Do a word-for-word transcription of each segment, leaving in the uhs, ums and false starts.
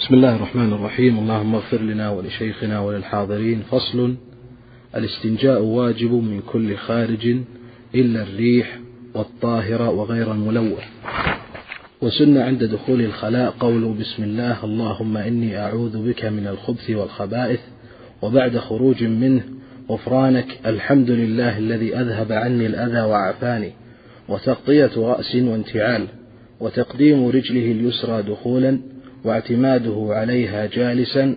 بسم الله الرحمن الرحيم. اللهم اغفر لنا ولشيخنا وللحاضرين. فصل: الاستنجاء واجب من كل خارج إلا الريح والطاهر وغير الملوث. وسن عند دخول الخلاء قول بسم الله اللهم إني أعوذ بك من الخبث والخبائث، وبعد خروج منه غفرانك الحمد لله الذي أذهب عني الأذى وعافاني، وتغطية رأس وانتعال، وتقديم رجله اليسرى دخولا واعتماده عليها جالسا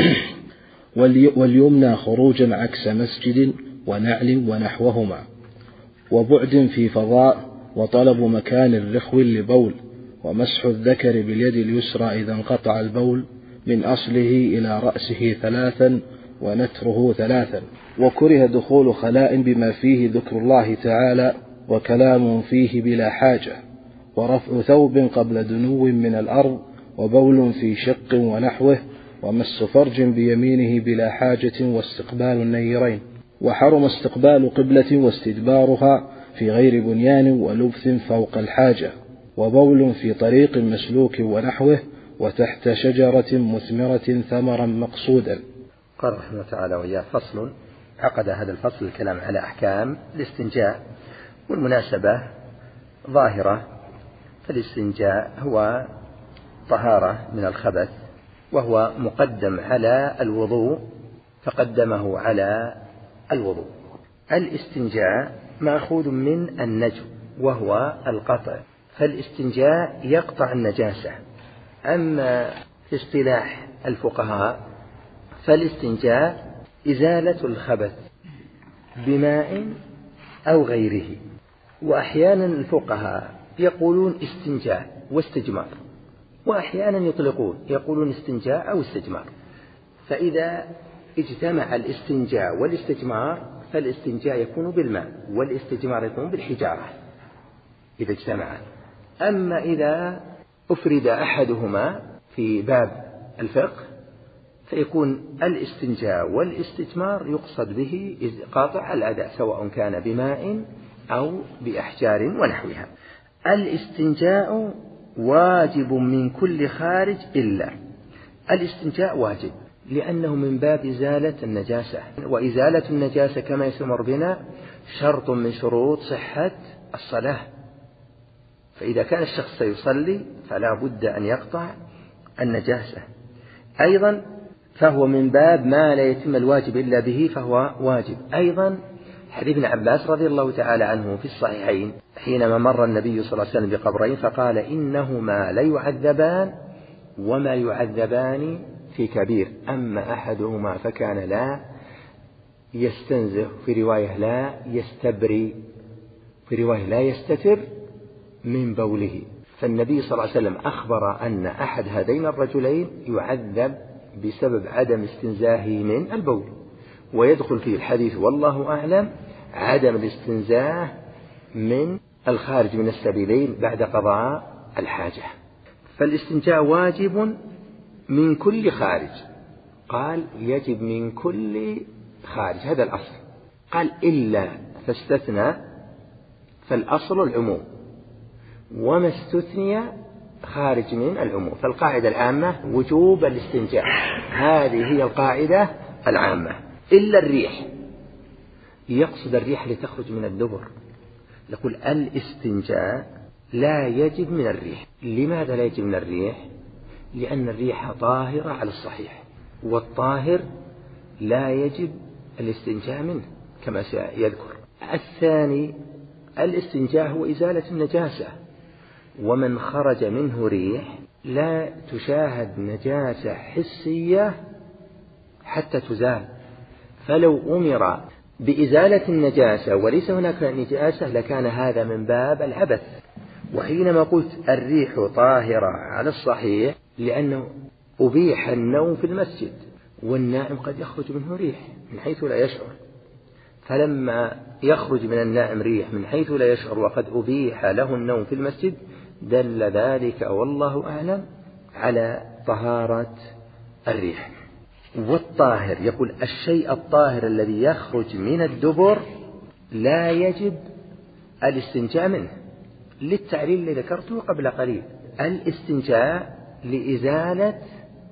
واليمنى خروجا عكس مسجد ونعل ونحوهما، وبعد في فضاء، وطلب مكان رخو لبول، ومسح الذكر باليد اليسرى إذا انقطع البول من أصله إلى رأسه ثلاثا ونتره ثلاثا. وكره دخول خلاء بما فيه ذكر الله تعالى وكلام فيه بلا حاجة، ورفع ثوب قبل دنو من الأرض، وبول في شق ونحوه، ومس فرج بيمينه بلا حاجة، واستقبال النيرين. وحرم استقبال قبلة واستدبارها في غير بنيان ولبث فوق الحاجة، وبول في طريق مسلوك ونحوه، وتحت شجرة مثمرة ثمرا مقصودا. قال رحمه الله تعالى وإياه: فصل. عقد هذا الفصل الكلام على أحكام الاستنجاء، والمناسبة ظاهرة. فالاستنجاء هو طهارة من الخبث، وهو مقدم على الوضوء، فقدمه على الوضوء. الاستنجاء مأخوذ من النجو وهو القطع، فالاستنجاء يقطع النجاسة. أما في اصطلاح الفقهاء فالاستنجاء إزالة الخبث بماء أو غيره. وأحيانا الفقهاء يقولون استنجاء واستجمار، وأحيانا يطلقون يقولون استنجاء أو استجمار. فإذا اجتمع الاستنجاء والاستجمار فالاستنجاء يكون بالماء والاستجمار يكون بالحجارة إذا اجتمعا. أما إذا أفرد أحدهما في باب الفقه فيكون الاستنجاء والاستجمار يقصد به قاطع الأذى، سواء كان بماء أو بأحجار ونحوها. الاستنجاء واجب من كل خارج إلا. الاستنجاء واجب لأنه من باب إزالة النجاسة، وإزالة النجاسة كما يسمر بنا شرط من شروط صحة الصلاة. فإذا كان الشخص سيصلي فلا بد أن يقطع النجاسة. أيضا فهو من باب ما لا يتم الواجب إلا به فهو واجب. أيضا حديث ابن عباس رضي الله تعالى عنه في الصحيحين حينما مر النبي صلى الله عليه وسلم بقبرين فقال إنهما ليعذبان وما يعذبان في كبير، أما أحدهما فكان لا يستنزه، في رواية لا يستبري، في رواية لا يستتر من بوله. فالنبي صلى الله عليه وسلم أخبر أن أحد هذين الرجلين يعذب بسبب عدم استنزاهه من البول، ويدخل فيه الحديث والله أعلم عدم الاستنزاه من الخارج من السبيلين بعد قضاء الحاجة. فالاستنجاء واجب من كل خارج. قال يجب من كل خارج، هذا الأصل. قال إلا فاستثنى، فالأصل العموم، وما استثني خارج من العموم. فالقاعدة العامة وجوب الاستنجاء، هذه هي القاعدة العامة. إلا الريح، يقصد الريح لتخرج من الدبر. يقول الاستنجاء لا يجب من الريح. لماذا لا يجب من الريح؟ لأن الريح طاهرة على الصحيح، والطاهر لا يجب الاستنجاء منه كما سيذكر. الثاني الاستنجاء هو إزالة النجاسة، ومن خرج منه ريح لا تشاهد نجاسة حسية حتى تزال. فلو أمر بإزالة النجاسة وليس هناك نجاسة لكان هذا من باب العبث. وحينما قلت الريح طاهرة على الصحيح لأنه أبيح النوم في المسجد، والنائم قد يخرج منه ريح من حيث لا يشعر، فلما يخرج من النائم ريح من حيث لا يشعر وقد أبيح له النوم في المسجد دل ذلك والله أعلم على طهارة الريح. والطاهر يقول الشيء الطاهر الذي يخرج من الدبر لا يجب الاستنجاء منه، للتعليل الذي ذكرته قبل قليل. الاستنجاء لإزالة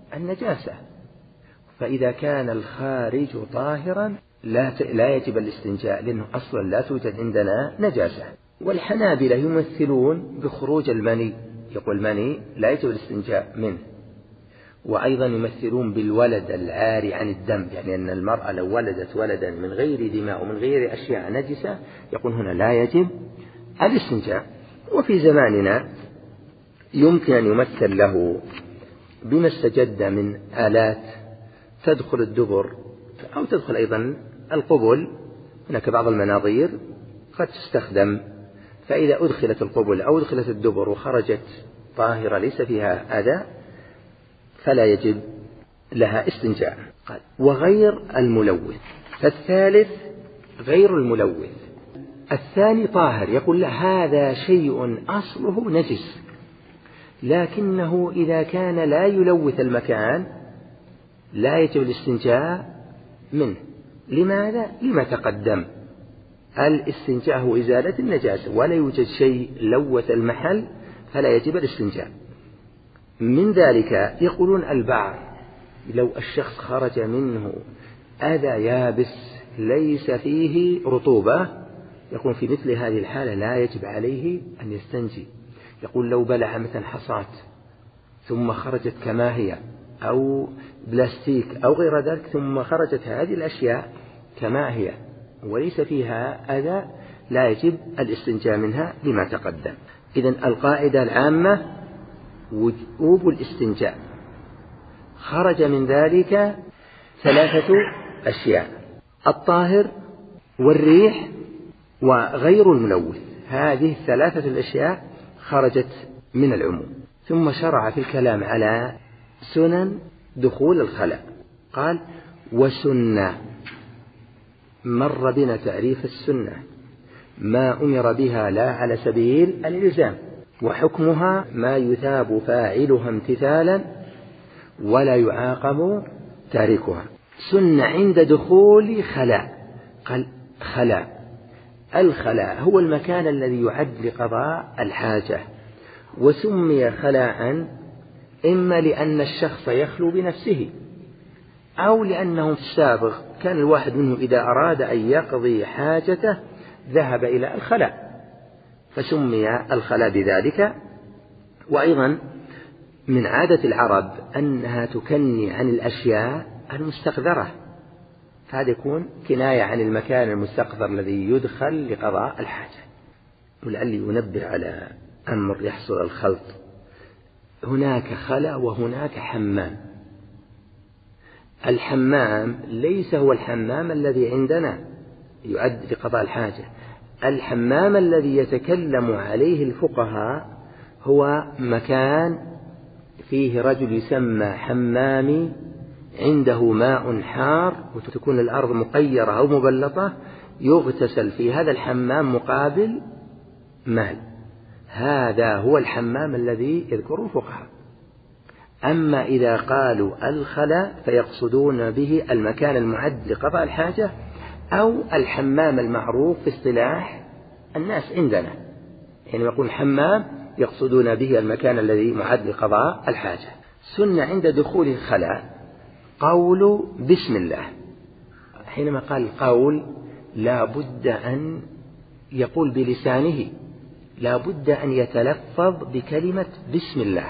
النجاسة. فإذا كان الخارج طاهرا لا لا يجب الاستنجاء، لأنه أصلا لا توجد عندنا نجاسة. والحنابلة يمثلون بخروج المني، يقول المني لا يجب الاستنجاء منه. وأيضا يمثلون بالولد العاري عن الدم، يعني أن المرأة لو ولدت ولدا من غير دماء ومن غير أشياء نجسة يقول هنا لا يجب الاستنجاء. وفي زماننا يمكن أن يمثل له بما استجد من آلات تدخل الدبر أو تدخل أيضا القبل. هناك بعض المناظير قد تستخدم، فإذا أدخلت القبل أو أدخلت الدبر وخرجت طاهرة ليس فيها أذى فلا يجب لها استنجاء. وغير الملوث، فالثالث غير الملوث. الثاني طاهر، يقول له هذا شيء أصله نجس لكنه إذا كان لا يلوث المكان لا يجب الاستنجاء منه. لماذا؟ لما تقدم، الاستنجاء هو إزالة النجاسة، ولا يوجد شيء لوث المحل فلا يجب الاستنجاء. من ذلك يقولون البعر، لو الشخص خرج منه أذى يابس ليس فيه رطوبة، يقول في مثل هذه الحالة لا يجب عليه أن يستنجي. يقول لو بلع مثلا حصاة ثم خرجت كما هي أو بلاستيك أو غير ذلك ثم خرجت هذه الأشياء كما هي وليس فيها أذى لا يجب الاستنجاء منها لما تقدم. إذن القاعدة العامة وجوب الاستنجاء. خرج من ذلك ثلاثة أشياء: الطاهر والريح وغير الملوث. هذه الثلاثة الأشياء خرجت من العموم. ثم شرع في الكلام على سنن دخول الخلاء، قال وسنة. مر بنا تعريف السنة: ما أمر بها لا على سبيل الإلزام، وحكمها ما يثاب فاعلها امتثالا ولا يعاقب تاركها. سنة عند دخول خلاء، قال خلاء. الخلاء هو المكان الذي يعد لقضاء الحاجة، وسمي خلاء إما لأن الشخص يخلو بنفسه أو لأنه في السابق كان الواحد منه إذا أراد أن يقضي حاجته ذهب إلى الخلاء فسمي الخلاء بذلك. وأيضا من عادة العرب أنها تكني عن الأشياء المستقذرة، هذا يكون كناية عن المكان المستقذر الذي يدخل لقضاء الحاجة. ولعلي ينبه على أمر يحصل الخلط: هناك خلاء وهناك حمام. الحمام ليس هو الحمام الذي عندنا يعد لقضاء الحاجة. الحمام الذي يتكلم عليه الفقهاء هو مكان فيه رجل يسمى حمامي، عنده ماء حار وتكون الأرض مقيرة أو مبلطة، يغتسل في هذا الحمام مقابل مال. هذا هو الحمام الذي يذكره الفقهاء. أما إذا قالوا الخلاء فيقصدون به المكان المعد لقضاء الحاجة أو الحمام المعروف في اصطلاح الناس عندنا، يعني يقول حمام يقصدون به المكان الذي معد لقضاء الحاجة. سنة عند دخول الخلاء قول بسم الله. حينما قال قول لا بد أن يقول بلسانه، لا بد أن يتلفظ بكلمة بسم الله.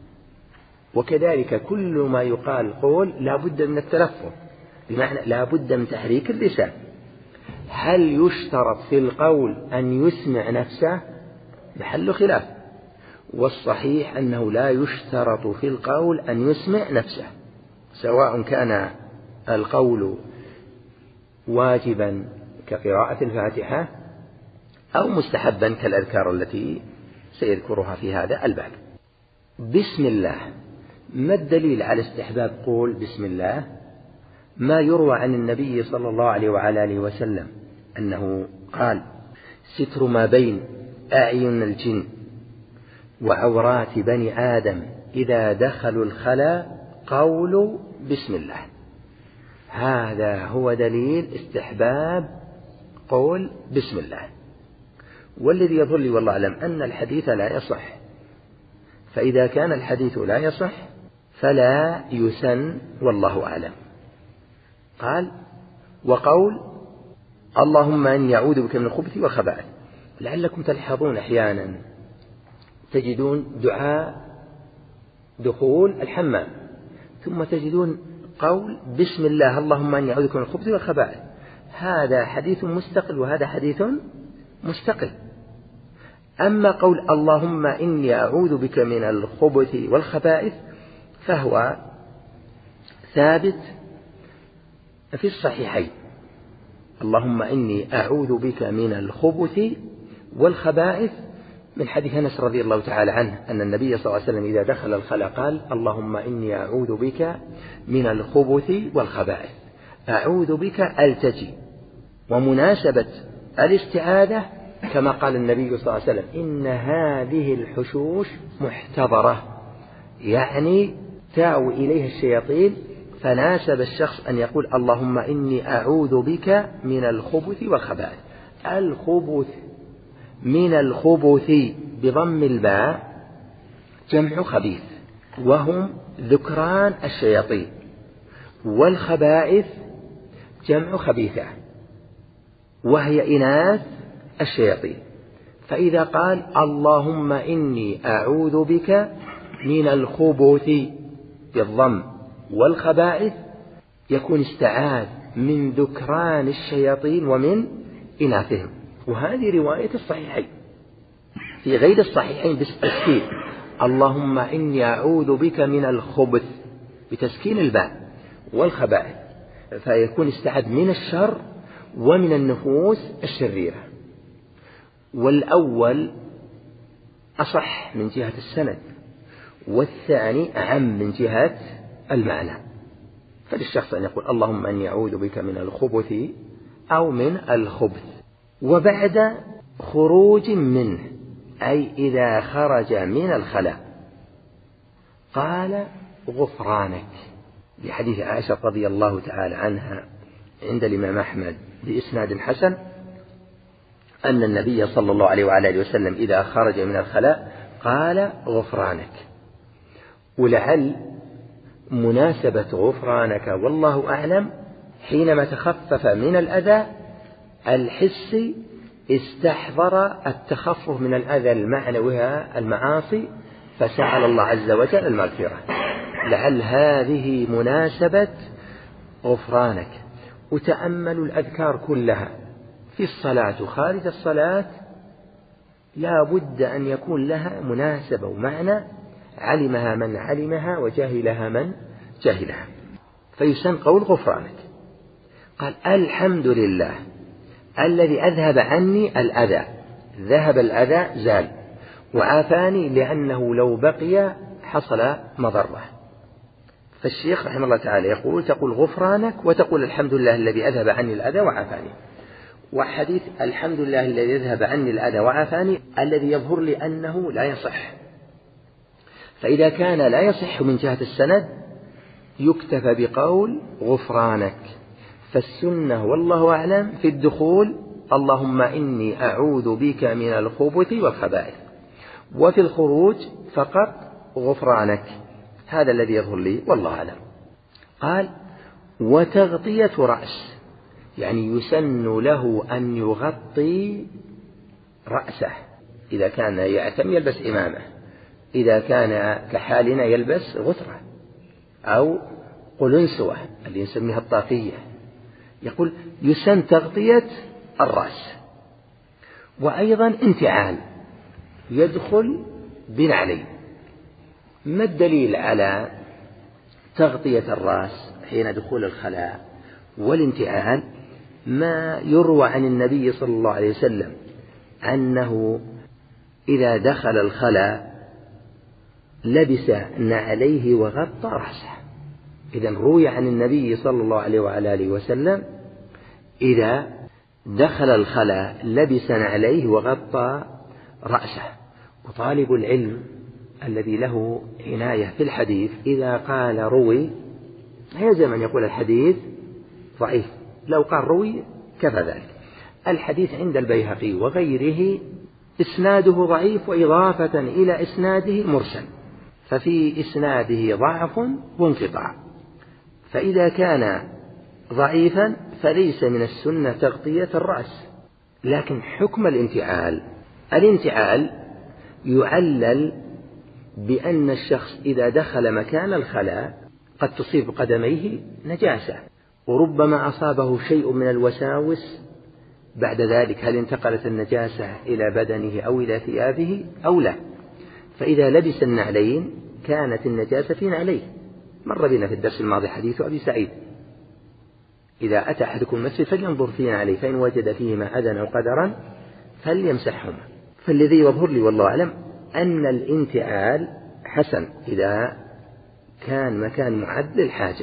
وكذلك كل ما يقال قول لا بد من التلفظ، بمعنى لا بد من تحريك اللسان. هل يشترط في القول أن يسمع نفسه؟ محل خلاف، والصحيح أنه لا يشترط في القول أن يسمع نفسه، سواء كان القول واجبا كقراءة الفاتحة أو مستحبا كالأذكار التي سيذكرها في هذا الباب. بسم الله. ما الدليل على استحباب قول بسم الله؟ ما يروى عن النبي صلى الله عليه وعلى آله وسلم أنه قال: ستر ما بين أعين الجن وعورات بني آدم إذا دخلوا الخلاء قول بسم الله. هذا هو دليل استحباب قول بسم الله. والذي يظل لي والله أعلم أن الحديث لا يصح، فإذا كان الحديث لا يصح فلا يسن والله أعلم. قال: وقول اللهم إني أعوذ بك من الخبث والخبائث. لعلكم تلحظون أحيانا تجدون دعاء دخول الحمام ثم تجدون قول بسم الله اللهم إني أعوذ بك من الخبث والخبائث. هذا حديث مستقل وهذا حديث مستقل. أما قول اللهم إني أعوذ بك من الخبث والخبائث فهو ثابت في الصحيحين. اللهم إني أعوذ بك من الخبث والخبائث من حديث أنس رضي الله تعالى عنه أن النبي صلى الله عليه وسلم إذا دخل الخلاء قال: اللهم إني أعوذ بك من الخبث والخبائث. أعوذ بك ألتجي. ومناسبة الاستعاذة كما قال النبي صلى الله عليه وسلم: إن هذه الحشوش محتضرة، يعني تأوي إليها الشياطين، فناسب الشخص أن يقول اللهم إني أعوذ بك من الخبث والخبائث. الخبث من الخبث بضم الباء جمع خبيث وهم ذكران الشياطين، والخبائث جمع خبيثة وهي إناث الشياطين. فإذا قال اللهم إني أعوذ بك من الخبث بالضم والخبائث يكون استعاذ من ذكران الشياطين ومن إناثهم. وهذه رواية الصحيحين. في غير الصحيحين بالتسكين اللهم إني أعوذ بك من الخبث بتسكين الباء والخبائث، فيكون استعاذ من الشر ومن النفوس الشريرة. والأول أصح من جهة السند، والثاني أعم من جهة المعنى. فللشخص أن يقول اللهم أني أعوذ بك من الخبث أو من الخبث. وبعد خروج منه أي إذا خرج من الخلاء قال غفرانك، بحديث عائشة رضي الله تعالى عنها عند الإمام أحمد بإسناد حسن أن النبي صلى الله عليه وعلى وسلم إذا خرج من الخلاء قال غفرانك. ولعل مناسبة غفرانك والله أعلم حينما تخفف من الأذى الحسي استحضر التخفف من الأذى المعنوي المعاصي فسأل الله عز وجل المغفرة. لعل هذه مناسبة غفرانك. وتأملوا الأذكار كلها في الصلاة وخارج الصلاة لا بد أن يكون لها مناسبة ومعنى علمها من علمها وجاهلها من جاهلها. فيسن قول غفرانك. قال الحمد لله الذي أذهب عني الأذى، ذهب الأذى زال، وعافاني لأنه لو بقي حصل مضرة. فالشيخ رحمه الله تعالى يقول تقول غفرانك وتقول الحمد لله الذي أذهب عني الأذى وعافاني. وحديث الحمد لله الذي أذهب عني الأذى وعافاني الذي يظهر لي أنه لا يصح، فإذا كان لا يصح من جهة السند يكتفى بقول غفرانك. فالسنة والله أعلم في الدخول اللهم إني أعوذ بك من الخبث والخبائث، وفي الخروج فقط غفرانك. هذا الذي يظهر لي والله أعلم. قال وتغطية رأس، يعني يسن له أن يغطي رأسه إذا كان يعتم يلبس إمامة، إذا كان كحالنا يلبس غترة أو قلنسوة اللي نسميها الطاقية. يقول يسن تغطية الرأس. وأيضا انتعال يدخل بنعلين. ما الدليل على تغطية الرأس حين دخول الخلاء والانتعال؟ ما يروى عن النبي صلى الله عليه وسلم أنه إذا دخل الخلاء لبس نعليه وغطى رأسه. إذن روي عن النبي صلى الله عليه وعلى آله وسلم إذا دخل الخلاء لبس نعليه وغطى رأسه. وطالب العلم الذي له عناية في الحديث إذا قال روي لا يلزم أن يقول الحديث ضعيف، لو قال روي كفى ذلك. الحديث عند البيهقي وغيره إسناده ضعيف وإضافة إلى إسناده مرسل، ففي إسناده ضعف وانقطاع، فإذا كان ضعيفا فليس من السنة تغطية الرأس. لكن حكم الانتعال، الانتعال يعلل بأن الشخص إذا دخل مكان الخلاء قد تصيب قدميه نجاسة، وربما أصابه شيء من الوساوس بعد ذلك، هل انتقلت النجاسة إلى بدنه أو إلى ثيابه أو لا. فإذا لبس النعلين كانت النجاسة في نعليه. مر بنا في الدرس الماضي حديث أبي سعيد: إذا أتى أحدكم المسجد فلينظر في نعليه فإن وجد فيهما أذى أو قدرا فليمسحهما. فالذي يظهر لي والله أعلم أن الانتعال حسن إذا كان مكان معد للحاجة،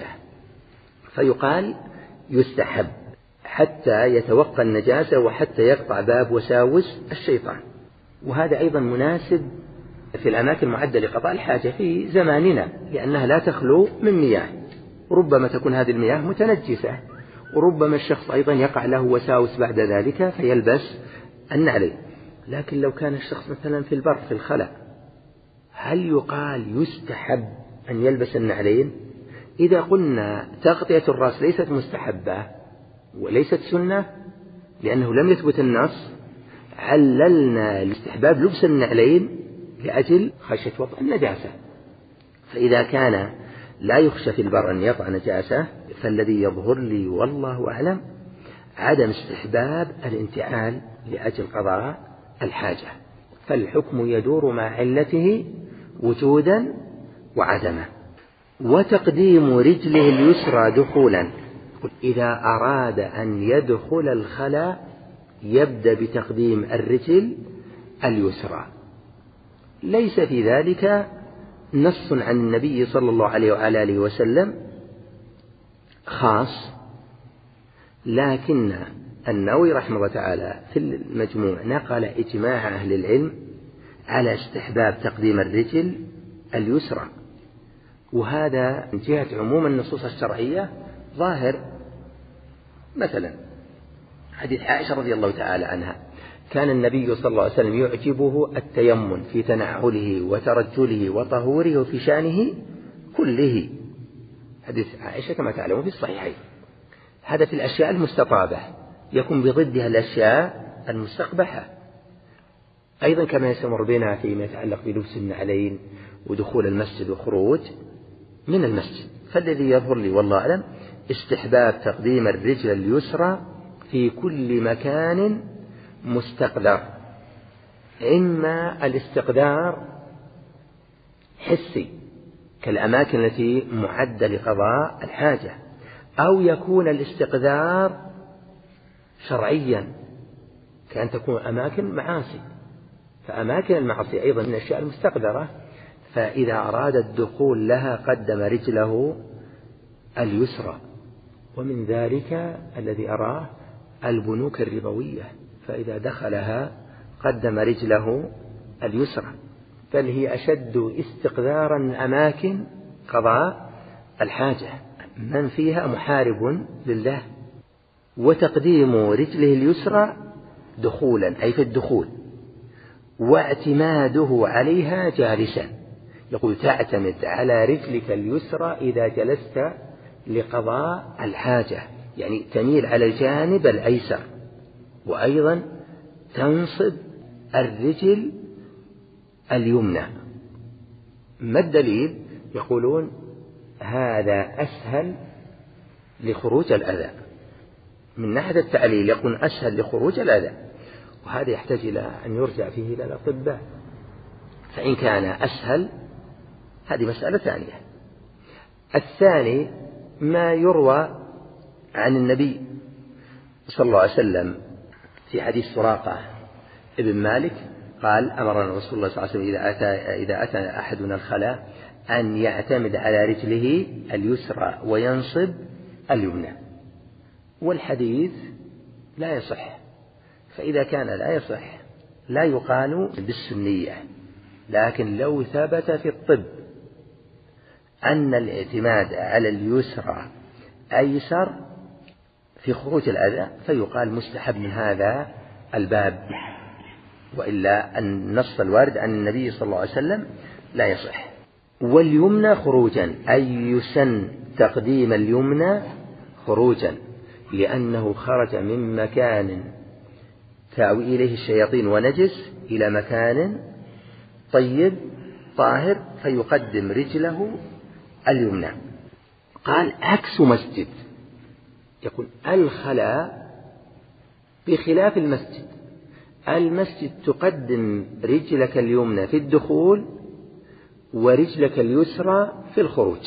فيقال يستحب حتى يتوقى النجاسة وحتى يقطع باب وساوس الشيطان. وهذا أيضا مناسب في الأماكن المعدة لقضاء الحاجة في زماننا، لأنها لا تخلو من مياه، وربما تكون هذه المياه متنجسة، وربما الشخص أيضا يقع له وساوس بعد ذلك فيلبس النعلين. لكن لو كان الشخص مثلا في البر في الخلاء، هل يقال يستحب أن يلبس النعلين؟ إذا قلنا تغطية الرأس ليست مستحبة وليست سنة لأنه لم يثبت النص، عللنا الاستحباب لبس النعلين لأجل خشية وطأ النجاسة. فإذا كان لا يخشى في البر أن يطأ نجاسة، فالذي يظهر لي والله أعلم عدم استحباب الانتعال لأجل قضاء الحاجة، فالحكم يدور مع علته وجودا وعدما. وتقديم رجله اليسرى دخولا، إذا أراد أن يدخل الخلاء يبدأ بتقديم الرجل اليسرى. ليس في ذلك نص عن النبي صلى الله عليه وعلى آله وسلم خاص، لكن النووي رحمه الله تعالى في المجموع نقل إجماع أهل العلم على استحباب تقديم الرجل اليسرى، وهذا من جهة عموم النصوص الشرعية ظاهر. مثلا حديث عائشة رضي الله تعالى عنها: كان النبي صلى الله عليه وسلم يعجبه التيمم في تنعله وترجله وطهوره وفي شانه كله. حديث عائشة كما تعلمون في الصحيحين. هذا في الأشياء المستطابة، يكون بضدها الأشياء المستقبحة. أيضا كما يستمر بنا فيما يتعلق بلبس النعلين ودخول المسجد وخروج من المسجد. فالذي يظهر لي والله أعلم استحباب تقديم الرجل اليسرى في كل مكان مستقدر، إما الاستقدار حسي كالأماكن التي معدة لقضاء الحاجة، أو يكون الاستقدار شرعيا كأن تكون أماكن معاصي، فأماكن المعاصي أيضا من الأشياء المستقدرة، فإذا أراد الدخول لها قدم رجله اليسرى. ومن ذلك الذي أراه البنوك الربوية، فإذا دخلها قدم رجله اليسرى، بل هي أشد استقدارا من أماكن قضاء الحاجة، من فيها محارب لله. وتقديم رجله اليسرى دخولا أي في الدخول، واعتماده عليها جالسا، يقول تعتمد على رجلك اليسرى إذا جلست لقضاء الحاجة، يعني تميل على الجانب الأيسر. وأيضا تنصب الرجل اليمنى. ما الدليل؟ يقولون هذا أسهل لخروج الأذى. من ناحية التعليل يكون أسهل لخروج الأذى، وهذا يحتاج إلى أن يرجع فيه إلى الأطباء، فإن كان أسهل هذه مسألة ثانية. الثاني ما يروى عن النبي صلى الله عليه وسلم في حديث سراقة ابن مالك قال: أمرنا رسول الله صلى الله عليه وسلم إذا أتى, إذا أتى أحدنا الخلاء أن يعتمد على رجله اليسرى وينصب اليمنى. والحديث لا يصح، فإذا كان لا يصح لا يقال بالسنية. لكن لو ثبت في الطب أن الاعتماد على اليسرى أيسر في خروج الأذى فيقال مستحب من هذا الباب، وإلا النص الوارد عن النبي صلى الله عليه وسلم لا يصح. واليمنى خروجا، أي يسن تقديم اليمنى خروجا، لأنه خرج من مكان تأوي إليه الشياطين ونجس إلى مكان طيب طاهر، فيقدم رجله اليمنى. قال عكس مسجد، يقول الخلاء بخلاف المسجد. المسجد تقدم رجلك اليمنى في الدخول ورجلك اليسرى في الخروج.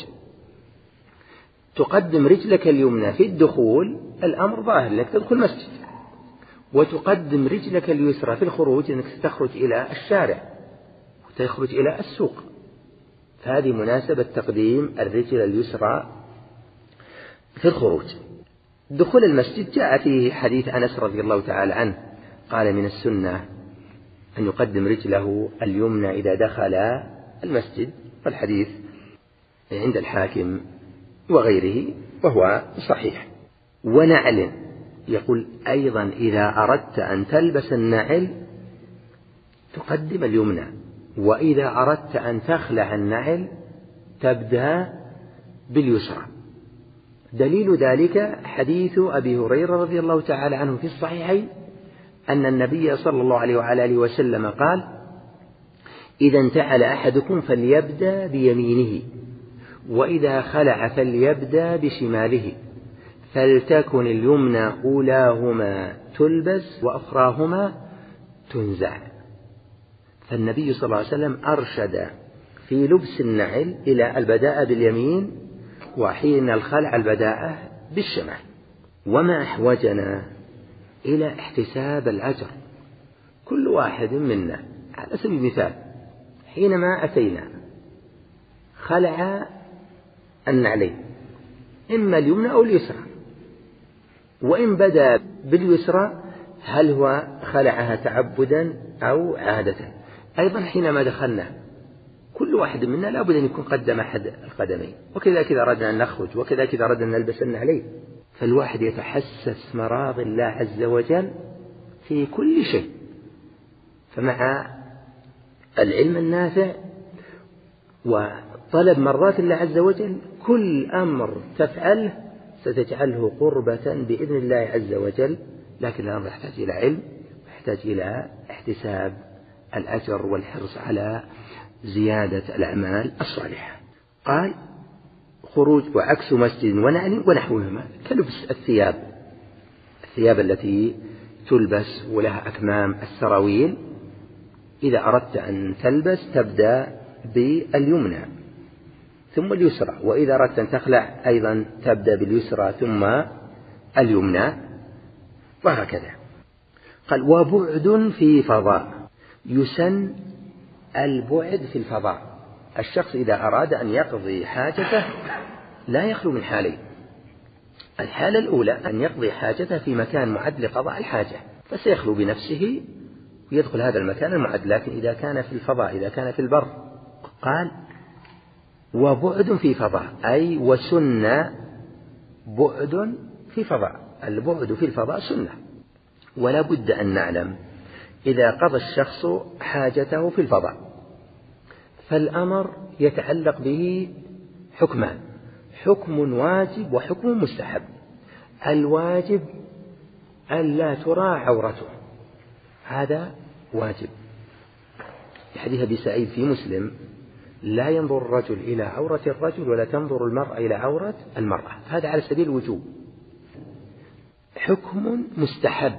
تقدم رجلك اليمنى في الدخول، الأمر ظاهر لك تدخل مسجد، وتقدم رجلك اليسرى في الخروج أنك تخرج إلى الشارع وتخرج إلى السوق. فهذه مناسبة تقديم الرجل اليسرى في الخروج. دخول المسجد جاء فيه حديث أنس رضي الله تعالى عنه قال من السنة أن يقدم رجله اليمنى إذا دخل المسجد، والحديث عند الحاكم وغيره وهو صحيح. ونعل، يقول أيضا إذا أردت أن تلبس النعل تقدم اليمنى، وإذا أردت أن تخلع النعل تبدأ باليسرى. دليل ذلك حديث أبي هريرة رضي الله تعالى عنه في الصحيحين أن النبي صلى الله عليه وعلى آله وسلم قال إذا انتعل أحدكم فليبدأ بيمينه، وإذا خلع فليبدأ بشماله، فلتكن اليمنى أولاهما تلبس وأخراهما تنزع. فالنبي صلى الله عليه وسلم أرشد في لبس النعل إلى البداء باليمين، وحين الخلع البداءة بالشمال. وما أحوجنا إلى احتساب الأجر. كل واحد منا على سبيل المثال حينما أتينا خلع النعلين إما اليمنى أو اليسرى، وإن بدأ باليسرى هل هو خلعها تعبدا أو عادة؟ أيضا حينما دخلنا كل واحد منا لابد أن يكون قدم أحد القدمين، وكذلك إذا أردنا أن نخرج، وكذلك إذا أردنا أن نلبس النعلين. فالواحد يتحسس مراضي الله عز وجل في كل شيء. فمع العلم النافع وطلب مرضات الله عز وجل كل أمر تفعله ستجعله قربة بإذن الله عز وجل، لكن الأمر يحتاج إلى علم ويحتاج إلى احتساب الأجر والحرص على زيادة الأعمال الصالحة. قال خروج وعكس مسجد ونعل ونحوهما كلبس الثياب، الثياب التي تلبس ولها أكمام، السراويل، إذا أردت أن تلبس تبدأ باليمنى ثم اليسرى، وإذا أردت أن تخلع أيضا تبدأ باليسرى ثم اليمنى، وهكذا. قال وبعد في فضاء، يسن البعد في الفضاء. الشخص إذا أراد أن يقضي حاجته لا يخلو من حالين. الحالة الأولى أن يقضي حاجته في مكان معد لقضاء الحاجة، فسيخلو بنفسه ويدخل هذا المكان المعد. لكن إذا كان في الفضاء، إذا كان في البر، قال وبعد في فضاء، أي وسنة بعد في فضاء. البعد في الفضاء سنة، ولا بد أن نعلم إذا قضى الشخص حاجته في الفضاء فالأمر يتعلق به حكمان: حكم واجب وحكم مستحب. الواجب أن لا ترى عورته، هذا واجب. في حديث أبي سعيد في مسلم: لا ينظر الرجل إلى عورة الرجل ولا تنظر المرأة إلى عورة المرأة. هذا على سبيل الوجوب. حكم مستحب،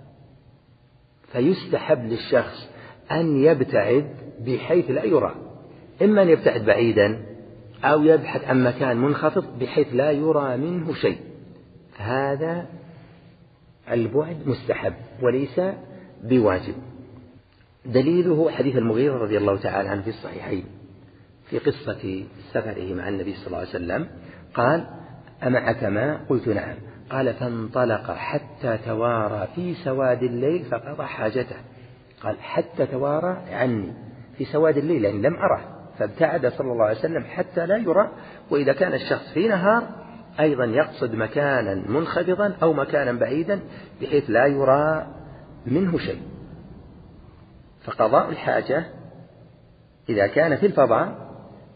فيستحب للشخص أن يبتعد بحيث لا يرى، إما أن يبتعد بعيدا أو يبحث عن مكان منخفض بحيث لا يرى منه شيء. هذا البعد مستحب وليس بواجب. دليله حديث المغيرة رضي الله تعالى عنه في الصحيحين في قصة سفره مع النبي صلى الله عليه وسلم، قال: أمعك ماء؟ قلت نعم. قال: فانطلق حتى توارى في سواد الليل فقضى حاجته. قال: حتى توارى عني في سواد الليل، يعني لم أره، فابتعد صلى الله عليه وسلم حتى لا يرى. وإذا كان الشخص في نهار أيضا يقصد مكانا منخفضا أو مكانا بعيدا بحيث لا يرى منه شيء. فقضاء الحاجة إذا كان في الفضاء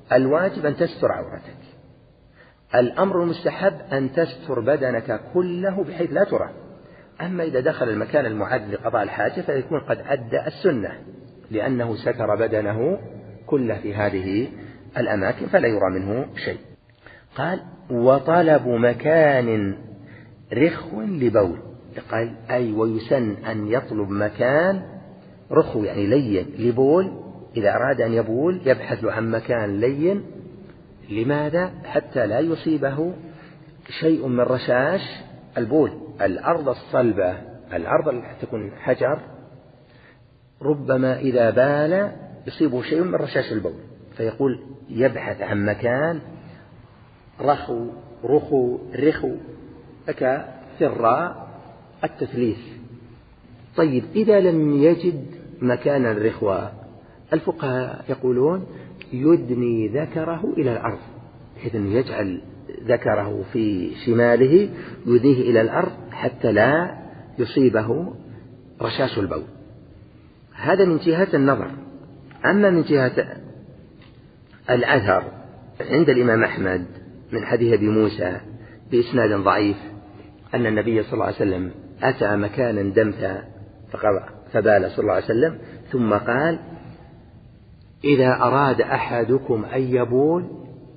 الواجب أن تستر عورتك، الأمر المستحب أن تستر بدنك كله بحيث لا ترى. أما إذا دخل المكان المعد لقضاء الحاجة فيكون قد أدى السنة، لأنه ستر بدنه كله في هذه الأماكن فلا يرى منه شيء. قال وطلب مكان رخو لبول، قال أي ويسن أن يطلب مكان رخو يعني لين لبول، إذا أراد أن يبول يبحث له عن مكان لين. لماذا؟ حتى لا يصيبه شيء من رشاش البول. الأرض الصلبة، الأرض التي تكون حجر، ربما إذا بال يصيبه شيء من رشاش البول، فيقول يبحث عن مكان رخو رخو رخو لك في الراء التثليث. طيب إذا لم يجد مكانا رخوا، الفقهاء يقولون يدني ذكره إلى الأرض، بحيث أنه يجعل ذكره في شماله يدنيه إلى الأرض حتى لا يصيبه رشاش البول. هذا من جهة النظر. أما من جهة الأثر عند الإمام أحمد من حديث أبي موسى بإسناد ضعيف أن النبي صلى الله عليه وسلم أتى مكانا دمثا فبال صلى الله عليه وسلم ثم قال إذا أراد أحدكم أن يبول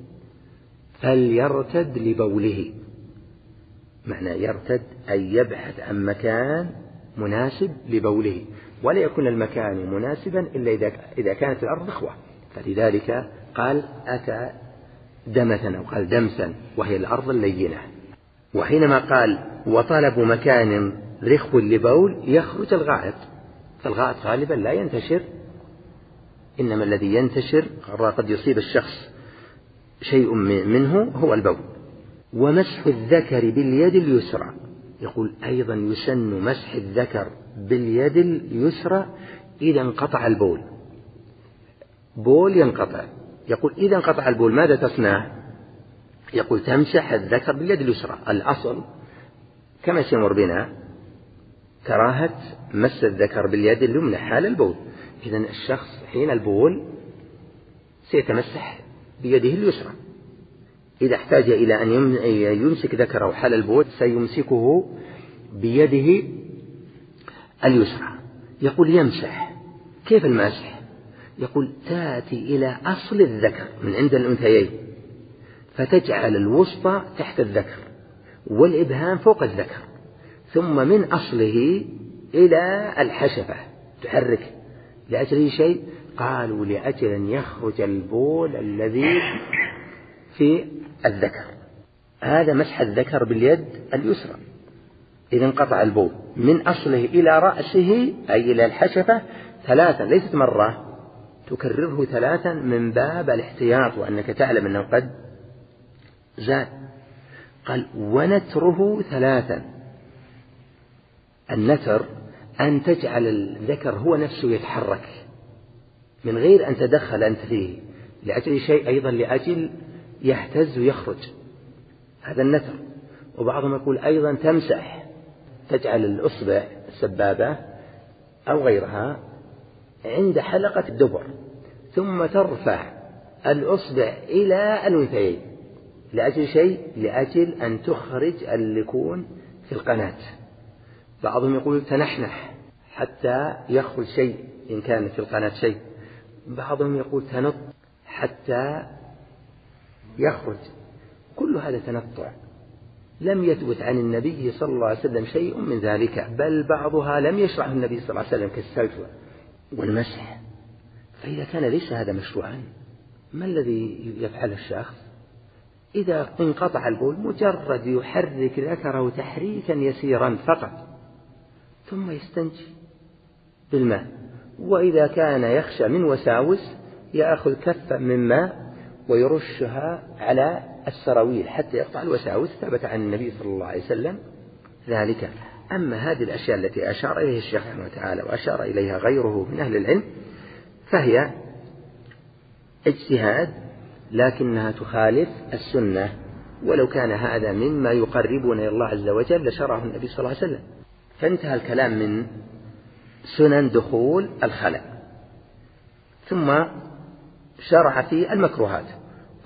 فليرتد لبوله، معنى يرتد أي يبحث عن مكان مناسب لبوله، ولا يكون المكان مناسبا إلا إذا كانت الأرض رخوة. فلذلك قال أتى دمثا أو قال دمسا وهي الأرض اللينة. وحينما قال وطلب مكان رخو لبول يخرج الغائط، فالغائط غالبا لا ينتشر، إنما الذي ينتشر قد يصيب الشخص شيء منه هو البول. ومسح الذكر باليد اليسرى، يقول أيضا يسن مسح الذكر باليد اليسرى إذا انقطع البول. بول ينقطع، يقول إذا انقطع البول ماذا تصنع؟ يقول تمسح الذكر باليد اليسرى. الأصل كما سيمر بنا كراهة مس الذكر باليد اليمنى حال البول. إذن الشخص حين البول سيتمسح بيده اليسرى، إذا احتاج إلى أن يمسك ذكره حال البول سيمسكه بيده اليسرى. يقول يمسح. كيف المسح؟ يقول تأتي إلى أصل الذكر من عند الأنثيين فتجعل الوسطى تحت الذكر والإبهام فوق الذكر، ثم من أصله إلى الحشفة تحرك. لأجل شيء؟ قالوا لأجل أن يخرج البول الذي في الذكر. هذا مسح الذكر باليد اليسرى إذا انقطع البول من أصله إلى رأسه أي إلى الحشفة ثلاثا، ليست مرة، تكرره ثلاثا من باب الاحتياط وأنك تعلم أنه قد زاد. قال ونتره ثلاثا. النتر أن تجعل الذكر هو نفسه يتحرك من غير أن تدخل أنت فيه، لأجل شيء أيضا لأجل يهتز ويخرج، هذا النتر. وبعضهم يقول أيضا تمسح، تجعل الأصبع السبابة أو غيرها عند حلقة الدبر ثم ترفع الأصبع إلى الأنثيين، لأجل شيء لأجل أن تخرج اللكون في القناة. بعضهم يقول تنحنح حتى يخرج شيء إن كان في القناة شيء، بعضهم يقول تنط حتى يخرج. كل هذا تنطع لم يثبت عن النبي صلى الله عليه وسلم شيء من ذلك، بل بعضها لم يشرعه النبي صلى الله عليه وسلم كالسلف والمسح. فإذا كان ليس هذا مشروعا ما الذي يفعل الشخص؟ إذا انقطع البول مجرد يحرك ذكره تحريكا يسيرا فقط ثم يستنجي بالماء، وإذا كان يخشى من وساوس يأخذ كفا من ماء ويرشها على السراويل حتى يقطع الوساوس، ثبت عن النبي صلى الله عليه وسلم ذلك. أما هذه الأشياء التي أشار إليها الشيخ رحمه الله تعالى وأشار إليها غيره من أهل العلم فهي اجتهاد لكنها تخالف السنة، ولو كان هذا مما يقربنا إلى الله عز وجل لشرعه النبي صلى الله عليه وسلم. فانتهى الكلام من سنن دخول الخلاء، ثم شرع في المكروهات.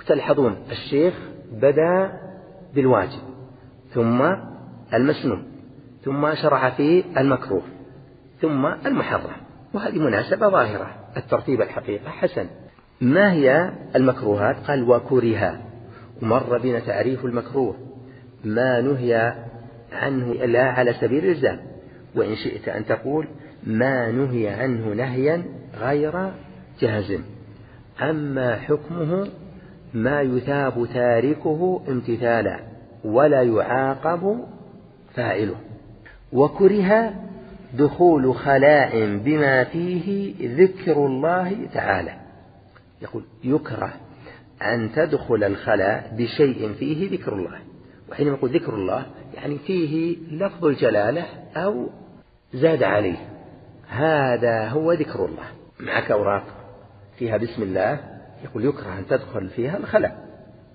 وتلحظون الشيخ بدأ بالواجب ثم المسنون ثم شرع في المكروه ثم المحرم، وهذه مناسبة ظاهرة، الترتيب الحقيقة حسن. ما هي المكروهات؟ قال وكره، ومر بنا تعريف المكروه ما نهي عنه لا على سبيل الإلزام، وإن شئت أن تقول ما نهي عنه نهيا غير جازم، أما حكمه ما يثاب تاركه امتثالا ولا يعاقب فاعله. وكره دخول خلاء بما فيه ذكر الله تعالى، يقول يكره أن تدخل الخلاء بشيء فيه ذكر الله، وحينما يقول ذكر الله يعني فيه لفظ الجلالة أو زاد عليه، هذا هو ذكر الله. معك أوراق فيها بسم الله، يقول يكره أن تدخل فيها الخلاء.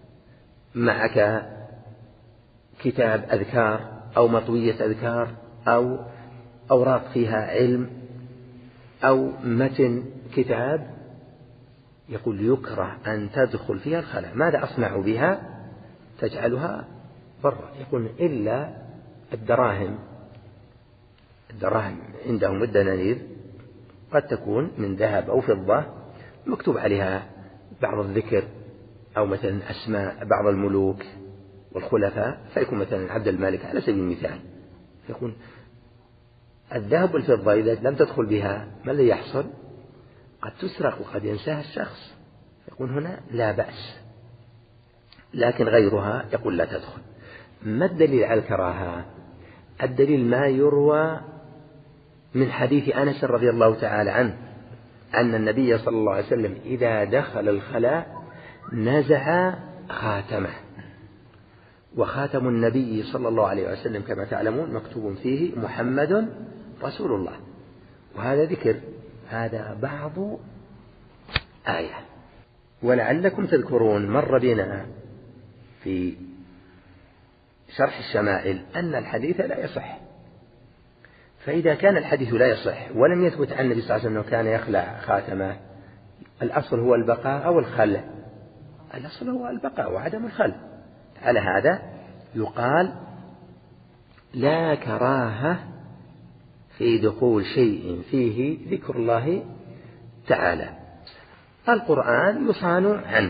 معك كتاب أذكار أو مطوية أذكار أو أوراق فيها علم أو متن كتاب، يقول يكره أن تدخل فيها الخلاء. ماذا أصنع بها؟ تجعلها برا. يقول إلا الدراهم، الدراهم عندهم الدنانير قد تكون من ذهب أو فضة مكتوب عليها بعض الذكر أو مثلا أسماء بعض الملوك والخلفاء، فيكون مثلا عبد الملك على سبيل المثال. يقول الذهب والفضة إذا لم تدخل بها ما الذي يحصل؟ قد تسرق وقد ينساها الشخص، يقول هنا لا بأس، لكن غيرها يقول لا تدخل. ما الدليل على الكراهة؟ الدليل ما يروى من حديث أنس رضي الله تعالى عنه أن النبي صلى الله عليه وسلم إذا دخل الخلاء نزع خاتمه، وخاتم النبي صلى الله عليه وسلم كما تعلمون مكتوب فيه محمد رسول الله، وهذا ذكر، هذا بعض آية. ولعلكم تذكرون مر بنا في شرح الشمائل أن الحديث لا يصح، فإذا كان الحديث لا يصح ولم يثبت عن النبي صلى الله عليه وسلم أنه كان يخلع خاتمه، الأصل هو البقاء أو الخلع؟ الأصل هو البقاء وعدم الخلع. على هذا يقال لا كراهة في دخول شيء فيه ذكر الله تعالى. القرآن يصان عنه،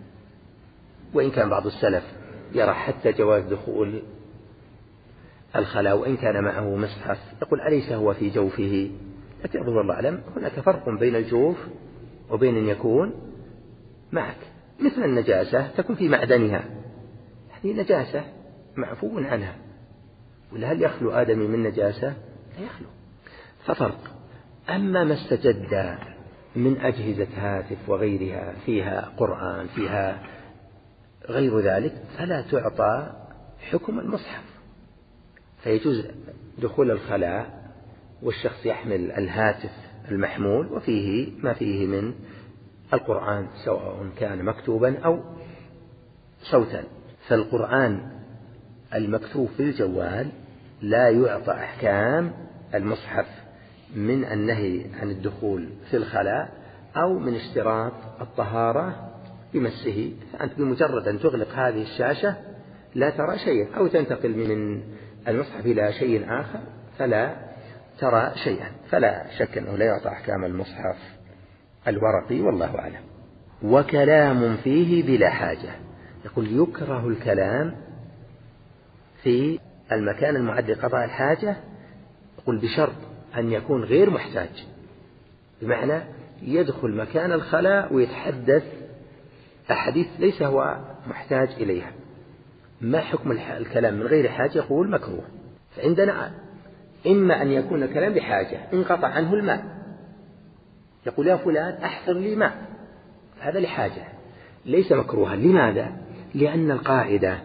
وإن كان بعض السلف يرى حتى جواز دخول الخلاء وإن كان معه مصحف، يقول أليس هو في جوفه؟ لكن الله الله أعلم هناك فرق بين الجوف وبين أن يكون معك، مثل النجاسة تكون في معدنها، هذه نجاسة معفو عنها، ولا هل يخلو آدمي من نجاسة؟ لا يخلو، ففرق. أما ما استجد من أجهزة هاتف وغيرها فيها قرآن فيها غير ذلك فلا تعطى حكم المصحف، فيجوز دخول الخلاء والشخص يحمل الهاتف المحمول وفيه ما فيه من القرآن سواء كان مكتوبا أو صوتا. فالقرآن المكتوب في الجوال لا يعطى أحكام المصحف من النهي عن الدخول في الخلاء أو من اشتراط الطهارة بمسه، فأنت بمجرد أن تغلق هذه الشاشة لا ترى شيئا، أو تنتقل من المصحف إلى شيء آخر فلا ترى شيئا، فلا شك أنه لا يعطى أحكام المصحف الورقي والله أعلم. وكلام فيه بلا حاجة، يقول يكره الكلام في المكان المعد لقضاء الحاجة، يقول بشرط أن يكون غير محتاج، بمعنى يدخل مكان الخلاء ويتحدث أحاديث ليس هو محتاج إليها. ما حكم الكلام من غير حاجة؟ يقول مكروه. فعندنا إما أن يكون الكلام بحاجة انقطع عنه الماء، يقول يا فلان أحضر لي ماء، هذا لحاجة ليس مكروها. لماذا؟ لأن القاعدة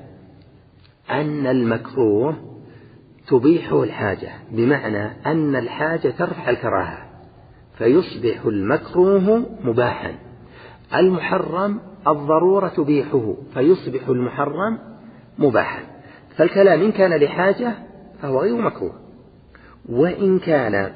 أن المكروه تبيحه الحاجة، بمعنى أن الحاجة ترفع الكراهة فيصبح المكروه مباحا، المحرم الضرورة تبيحه فيصبح المحرم مباحا. فالكلام إن كان لحاجة فهو غير مكروه، وإن كان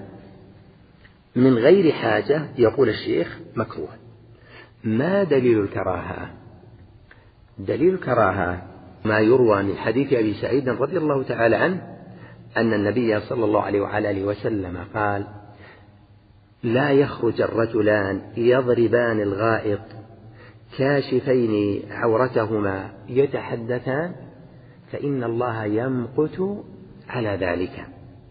من غير حاجة يقول الشيخ مكروه. ما دليل الكراهة؟ دليل الكراهة ما يروى من حديث أبي سعيد رضي الله تعالى عنه أن النبي صلى الله عليه وعلى آله وسلم قال: لا يخرج الرجلان يضربان الغائط كاشفين عورتهما يتحدثان فإن الله يمقت على ذلك.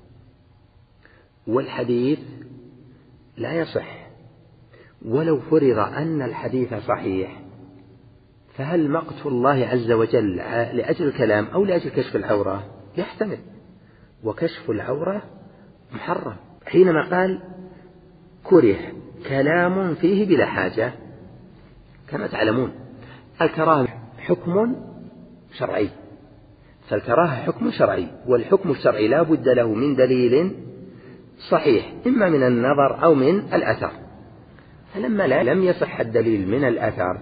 والحديث لا يصح، ولو فرض أن الحديث صحيح فهل مقت الله عز وجل لأجل الكلام أو لأجل كشف العورة؟ يحتمل، وكشف العورة محرم. حينما قال كره كلام فيه بلا حاجة، كما تعلمون الكراهة حكم شرعي، فالكراهة حكم شرعي، والحكم الشرعي لا بد له من دليل صحيح إما من النظر أو من الأثر. فلما لم يصح الدليل من الأثر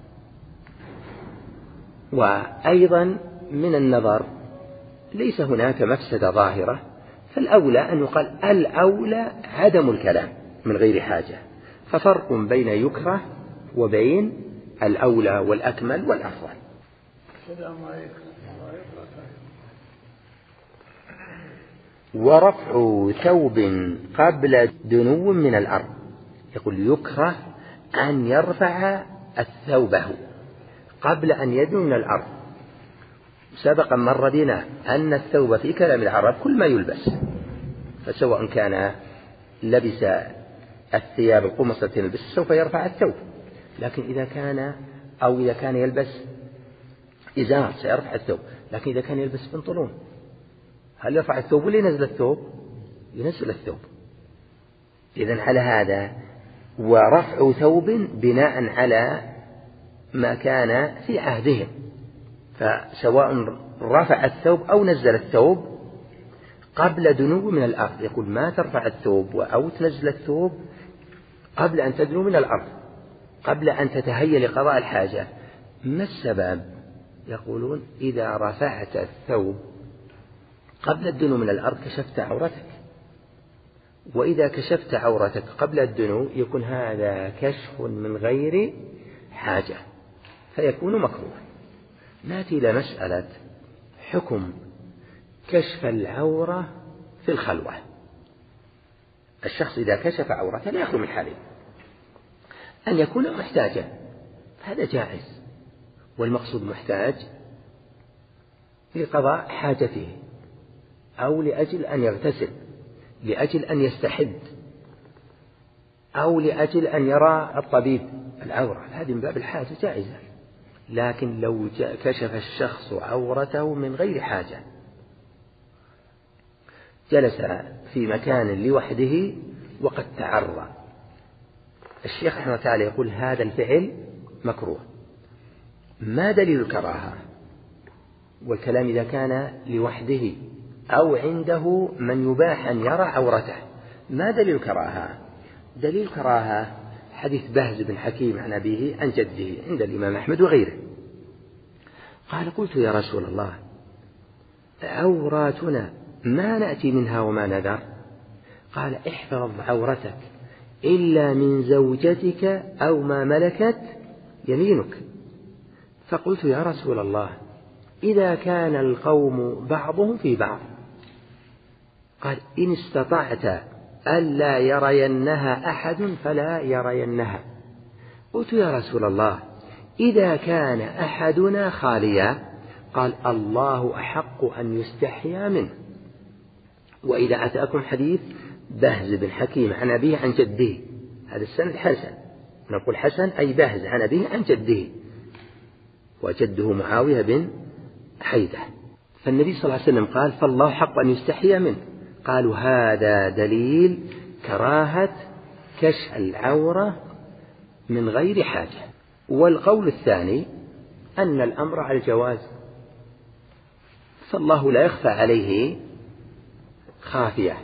وأيضا من النظر ليس هناك مفسدة ظاهرة، فالأولى أن يقال الأولى عدم الكلام من غير حاجة. ففرق بين يكره وبين الأولى والأكمل والأفضل. ورفع ثوب قبل دنو من الأرض، يقول يكره أن يرفع الثوبه قبل أن يدنو من الأرض. سبق مر بنا أن الثوب في كلام العرب كل ما يلبس، فسواء كان لبس الثياب القمصة يلبس سوف يرفع الثوب، لكن إذا كان أو إذا كان يلبس إزار سيرفع الثوب، لكن إذا كان يلبس بنطلون هل يرفع الثوب ولا ينزل الثوب؟ ينزل الثوب. إذن على هذا ورفع ثوب بناء على ما كان في عهدهم، فسواء رفع الثوب أو نزل الثوب قبل دنو من الأرض، يقول ما ترفع الثوب أو تنزل الثوب قبل أن تدنو من الأرض، قبل أن تتهيأ لقضاء الحاجة. ما السبب؟ يقولون إذا رفعت الثوب قبل الدنو من الأرض كشفت عورتك، وإذا كشفت عورتك قبل الدنو يكون هذا كشف من غير حاجة فيكون مكروه. نأتي إلى مسألة حكم كشف العورة في الخلوة. الشخص إذا كشف عورته لا يخلو من حالين: أن يكون محتاجا هذا جائز، والمقصود محتاج لقضاء حاجته أو لأجل أن يغتسل، لأجل أن يستحد، أو لأجل أن يرى الطبيب العورة، هذه من باب الحاجة جائزة. لكن لو كشف الشخص عورته من غير حاجة، جلس في مكان لوحده وقد تعرى، الشيخ رحمه الله تعالى يقول هذا الفعل مكروه. ما دليل الكراهة؟ والكلام إذا كان لوحده أو عنده من يباح أن يرى عورته. ما دليل الكراهة؟ دليل الكراهة حديث بهز بن حكيم عن أبيه عن جده عند الإمام أحمد وغيره. قال: قلت يا رسول الله عوراتنا ما نأتي منها وما نذر؟ قال: احفظ عورتك إلا من زوجتك أو ما ملكت يمينك. فقلت يا رسول الله إذا كان القوم بعضهم في بعض؟ قال: إن استطعت ألا يرينها أحد فلا يرينها. قلت يا رسول الله إذا كان أحدنا خاليا؟ قال: الله أحق أن يستحيا منه. وإذا أتاكم حديث بهز بن حكيم عن أبيه عن جده، هذا السند حسن، نقول حسن أي بهز عن أبيه عن جده، وجده معاوية بن حيدة. فالنبي صلى الله عليه وسلم قال: فالله حق أن يستحيا منه. قالوا هذا دليل كراهة كشف العورة من غير حاجة. والقول الثاني أن الأمر على الجواز، فالله لا يخفى عليه خافية،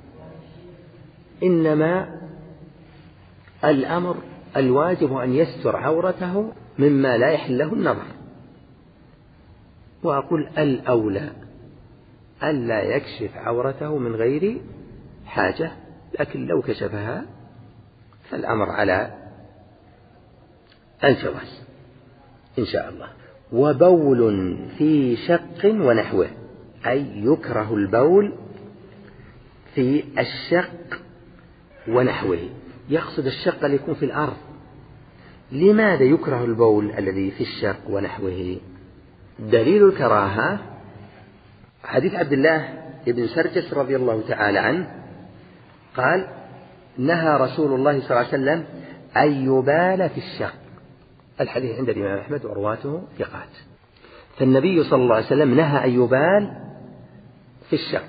إنما الأمر الواجب أن يستر عورته مما لا يحل له النظر. وأقول الأولى ألا يكشف عورته من غير حاجة، لكن لو كشفها فالأمر على الجواز إن شاء الله. وبول في شق ونحوه، أي يكره البول في الشق ونحوه، يقصد الشق اللي يكون في الأرض. لماذا يكره البول الذي في الشق ونحوه؟ دليل الكراهة حديث عبد الله بن سرجس رضي الله تعالى عنه قال: نهى رسول الله صلى الله عليه وسلم أن يبال في الشق. الحديث عند الإمام أحمد ورواته ثقات. فالنبي صلى الله عليه وسلم نهى أن يبال في الشق،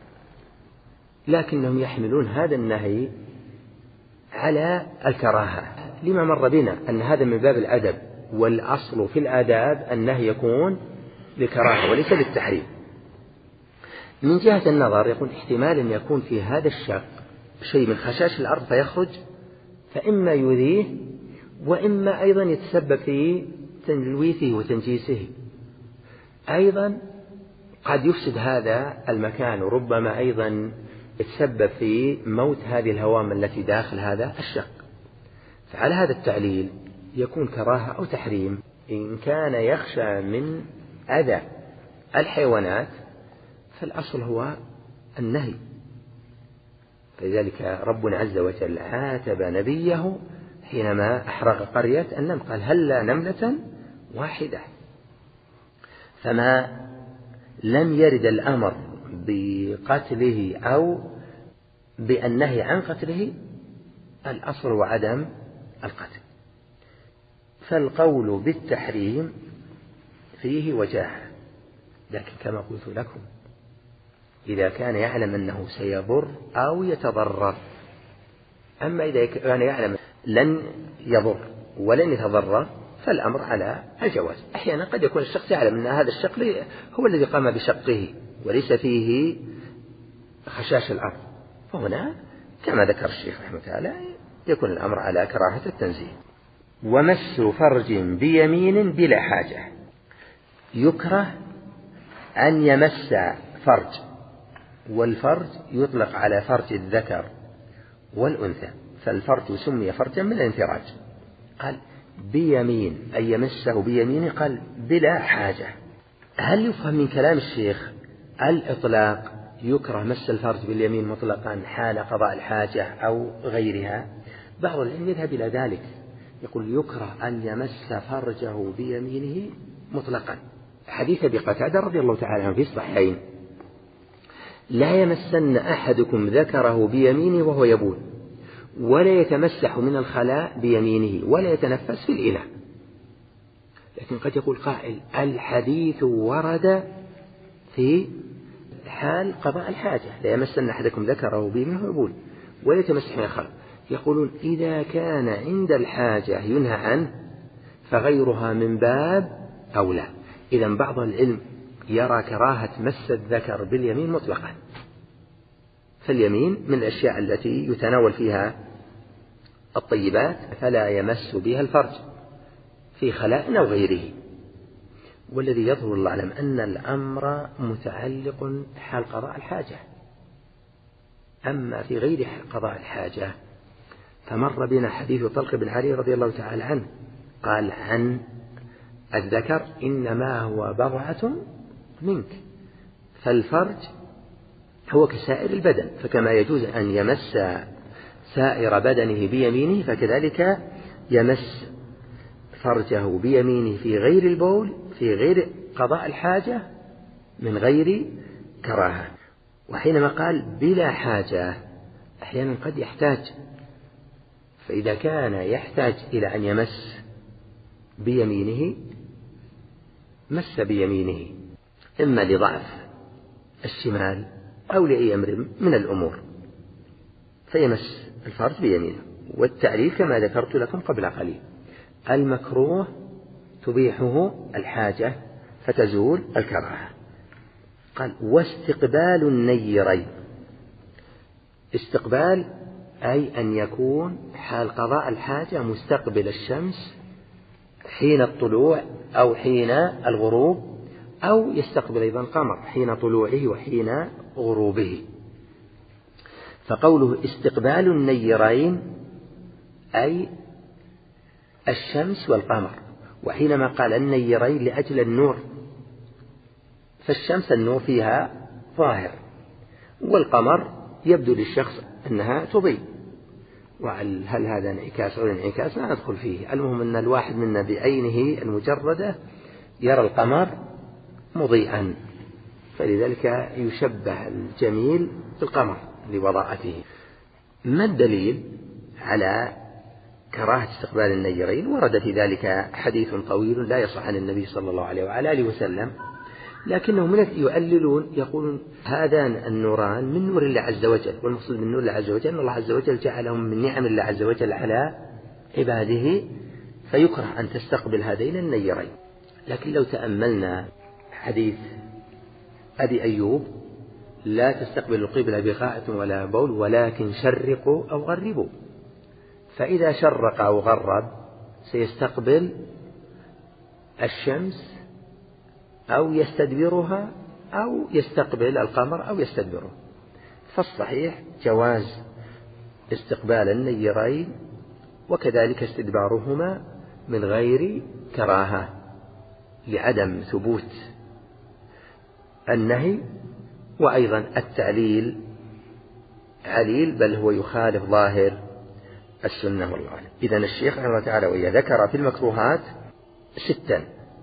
لكنهم يحملون هذا النهي على الكراهة لما مر بنا أن هذا من باب الأدب، والأصل في الآداب النهي يكون للكراهة وليس للتحريم. من جهة النظر يكون احتمال أن يكون في هذا الشق شيء من خشاش الأرض فيخرج، فإما يؤذيه وإما أيضا يتسبب في تلويثه وتنجيسه. أيضا قد يفسد هذا المكان، وربما أيضا يتسبب في موت هذه الهوام التي داخل هذا الشق. فعلى هذا التعليل يكون كراهة أو تحريم إن كان يخشى من أذى الحيوانات، فالأصل هو النهي. فلذلك ربنا عز وجل عاتب نبيه حينما أحرق قرية النمل، قال: هلا نملة واحدة. فما لم يرد الأمر بقتله أو بالنهي عن قتله، الأصل هو عدم القتل. فالقول بالتحريم فيه وجاهة، لكن كما قلت لكم إذا كان يعلم أنه سيضر أو يتضرر. أما إذا كان يعلم لن يضر ولن يتضرر فالأمر على الجواز. أحيانا قد يكون الشخص يعلم أن هذا الشق هو الذي قام بشقه وليس فيه خشاش الأرض، فهنا كما ذكر الشيخ رحمه الله تعالى يكون الأمر على كراهة التنزيه. ومس فرج بيمين بلا حاجة، يكره أن يمس فرج، والفرج يطلق على فرج الذكر والأنثى، فالفرج سمي فرجا من الانفراج. قال بيمين أي يمسه بيمينه، قال بلا حاجة. هل يفهم من كلام الشيخ الإطلاق يكره مس الفرج باليمين مطلقا حال قضاء الحاجة أو غيرها؟ بعض العلم يذهب إلى ذلك، يقول يكره أن يمس فرجه بيمينه مطلقا. حديث أبي قتادة رضي الله تعالى عنه في الصحيحين: لا يمسن أحدكم ذكره بيمينه وهو يبول، ولا يتمسح من الخلاء بيمينه، ولا يتنفس في الإناء. لكن قد يقول قائل الحديث ورد في حال قضاء الحاجة، لا يمسن أحدكم ذكره بيمينه وهو يبول ولا يتمسح من الخلاء. يقولون إذا كان عند الحاجة ينهى عنه فغيرها من باب أولى. إذا بعض العلم يرى كراهة مس الذكر باليمين مطلقا، فاليمين من الأشياء التي يتناول فيها الطيبات، فلا يمس بها الفرج في خلاء أو غيره. والذي يظهر الله أعلم أن الأمر متعلق حال قضاء الحاجة. أما في غير قضاء الحاجة فمر بنا حديث طلق بن علي رضي الله تعالى عنه، قال عن الذكر إنما هو بضعة منك، فالفرج هو كسائر البدن، فكما يجوز أن يمس سائر بدنه بيمينه فكذلك يمس فرجه بيمينه في غير البول في غير قضاء الحاجة من غير كراهة. وحينما قال بلا حاجة أحيانا قد يحتاج، فإذا كان يحتاج إلى أن يمس بيمينه مس بيمينه، إما لضعف الشمال أو لأي أمر من الأمور فيمس الفرج بيمينه. والتعريف كما ذكرت لكم قبل قليل: المكروه تبيحه الحاجة فتزول الكراهة. قال واستقبال النيرين، استقبال أي أن يكون حال قضاء الحاجة مستقبل الشمس حين الطلوع أو حين الغروب، أو يستقبل أيضا القمر حين طلوعه وحين غروبه. فقوله استقبال النيرين أي الشمس والقمر، وحينما قال النيرين لأجل النور، فالشمس النور فيها ظاهر، والقمر يبدو للشخص أنها تضيء، وهل هذا انعكاس أو انعكاس لا ندخل فيه. المهم أن الواحد منا بعينه المجردة يرى القمر مضيئا، فلذلك يشبه الجميل بالقمر لوضاءته. ما الدليل على كراهة استقبال النيرين؟ ورد في ذلك حديث طويل لا يصح عن النبي صلى الله عليه وعلى آله وسلم، لكنهم يؤللون يقولون هذان النوران من نور الله عز وجل، والمقصود من نور الله عز وجل أن الله عز وجل جعلهم من نعم الله عز وجل على عباده، فيكره أن تستقبل هذين النيرين. لكن لو تأملنا حديث أبي أيوب لا تستقبل القبلة بغائط ولا بول ولكن شرقوا أو غربوا، فإذا شرق أو غرب سيستقبل الشمس أو يستدبرها أو يستقبل القمر أو يستدبره، فالصحيح جواز استقبال النيرين وكذلك استدبارهما من غير كراهة لعدم ثبوت النهي، وأيضا التعليل عليل بل هو يخالف ظاهر السنة والله أعلم. إذن الشيخ رحمه الله تعالى وإذا ذكر في المكروهات ستا: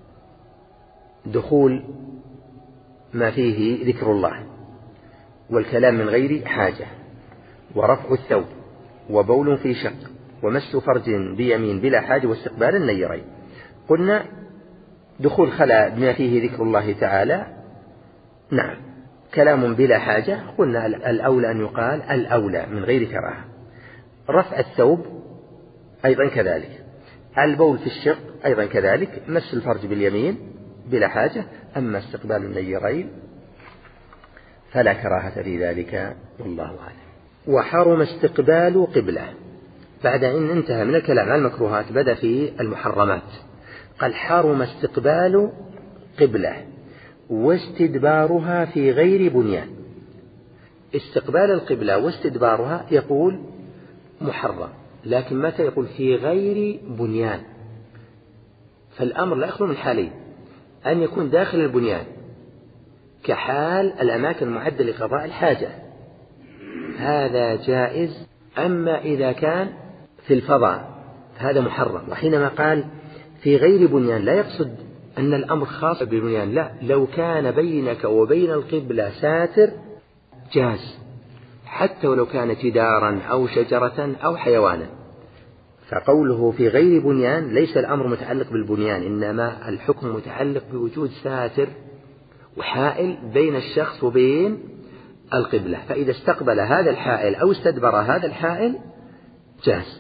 دخول ما فيه ذكر الله، والكلام من غير حاجة، ورفع الثوب، وبول في شق، ومس فرج بيمين بلا حاجة، واستقبال النيرين. قلنا دخول خلاء بما فيه ذكر الله تعالى نعم، كلام بلا حاجة قلنا الأولى أن يقال الأولى من غير كراهة. رفع الثوب أيضا كذلك، البول في الشق أيضا كذلك، مس الفرج باليمين بلا حاجة. أما استقبال النيرين فلا كراهة في ذلك والله أعلم. وحرم استقبال قبلة. بعد أن انتهى من الكلام عن المكروهات بدأ في المحرمات، قال حرم استقبال قبلة واستدبارها في غير بنيان. استقبال القبلة واستدبارها يقول محرم، لكن متى يقول في غير بنيان؟ فالأمر لا يخلو من حالين: أن يكون داخل البنيان كحال الأماكن المعدة لقضاء الحاجة، هذا جائز. أما إذا كان في الفضاء هذا محرم. وحينما قال في غير بنيان لا يقصد أن الأمر خاص بالبنيان، لا، لو كان بينك وبين القبلة ساتر جاز، حتى ولو كان جدارا أو شجرة أو حيوانا. فقوله في غير بنيان ليس الأمر متعلق بالبنيان، إنما الحكم متعلق بوجود ساتر وحائل بين الشخص وبين القبلة، فإذا استقبل هذا الحائل أو استدبر هذا الحائل جاز.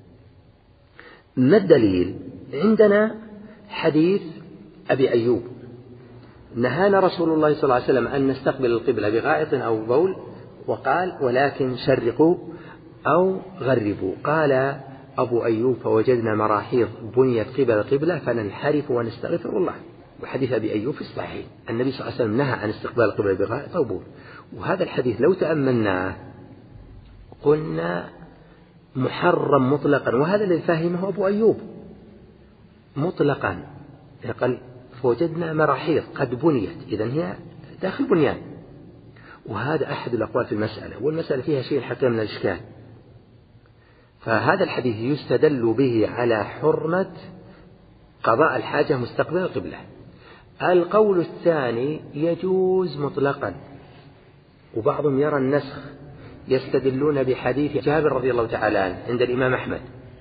ما الدليل؟ عندنا حديث أبي أيوب: نهانا رسول الله صلى الله عليه وسلم أن نستقبل القبلة بغائط أو بول، وقال ولكن شرقوا أو غربوا. قال أبو أيوب: فوجدنا مراحيض بنيت قبل القبلة فننحرف ونستغفر الله. وحديث أبي أيوب في الصحيح، النبي صلى الله عليه وسلم نهى عن استقبال القبلة بغائط أو بول. وهذا الحديث لو تأملناه قلنا محرم مطلقا، وهذا الذي فهمه أبو أيوب مطلقا. قال فوجدنا مراحيض قد بنيت، إذن هي داخل بنيان، وهذا أحد الأقوال في المسألة، والمسألة فيها شيء حتى من الإشكال. فهذا الحديث يستدل به على حرمة قضاء الحاجة مستقبل القبلة. القول الثاني يجوز مطلقا، وبعضهم يرى النسخ، يستدلون بحديث جابر رضي الله تعالى عنه عند الإمام أحمد،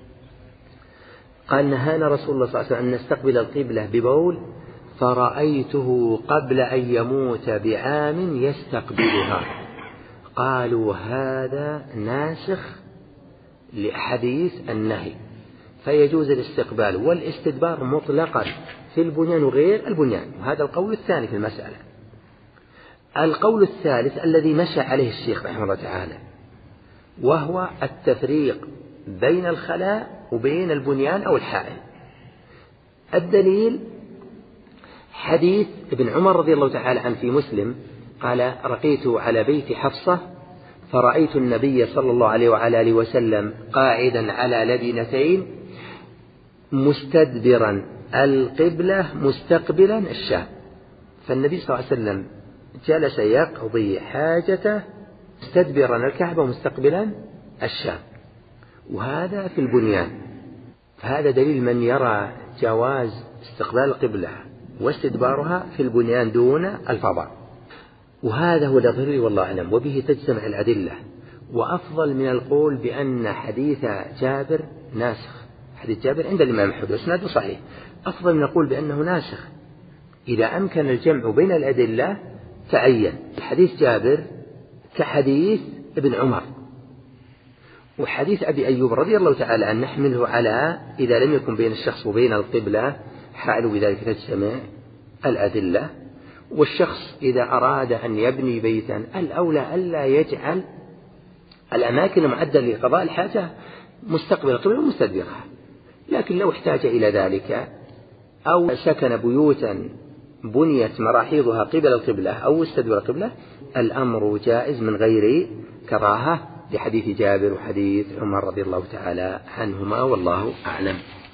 قال نهانا رسول الله صلى الله عليه وسلم أن نستقبل القبلة ببول فرأيته قبل أن يموت بعام يستقبلها. قالوا هذا ناسخ لحديث النهي، فيجوز الاستقبال والاستدبار مطلقا في البنيان وغير البنيان. وهذا القول الثاني في المسألة. القول الثالث الذي مشى عليه الشيخ رحمه الله تعالى، وهو التفريق بين الخلاء وبين البنيان أو الحائل. الدليل حديث ابن عمر رضي الله تعالى عنه في مسلم، قال رقيت على بيت حفصة فرأيت النبي صلى الله عليه وعلى آله وسلم قاعدا على لبنتين مستدبرا القبلة مستقبلا الشام، فالنبي صلى الله عليه وسلم جلس يقضي حاجته مستدبرا الكعبة ومستقبلا الشام، وهذا في البنيان. فهذا دليل من يرى جواز استقبال القبلة واستدبارها في البنيان دون الفضاء، وهذا هو الظاهر والله أعلم، وبه تجتمع الأدلة. وأفضل من القول بأن حديث جابر ناسخ، حديث جابر عند الإمام أحمد وإسناده صحيح، أفضل من القول بأنه ناسخ. إذا أمكن الجمع بين الأدلة تعين حديث جابر كحديث ابن عمر، وحديث أبي أيوب رضي الله تعالى عنه نحمله على إذا لم يكن بين الشخص وبين القبلة حال، بذلك تجتمع الأدلة. والشخص إذا أراد أن يبني بيتا الأولى ألا يجعل الأماكن المعدة لقضاء الحاجة مستقبل القبلة ومستدبرها، لكن لو احتاج إلى ذلك أو سكن بيوتا بنيت مراحيضها قبل القبلة أو استدبر القبلة الأمر جائز من غير كراهة، لحديث جابر وحديث عمر رضي الله تعالى عنهما، والله أعلم.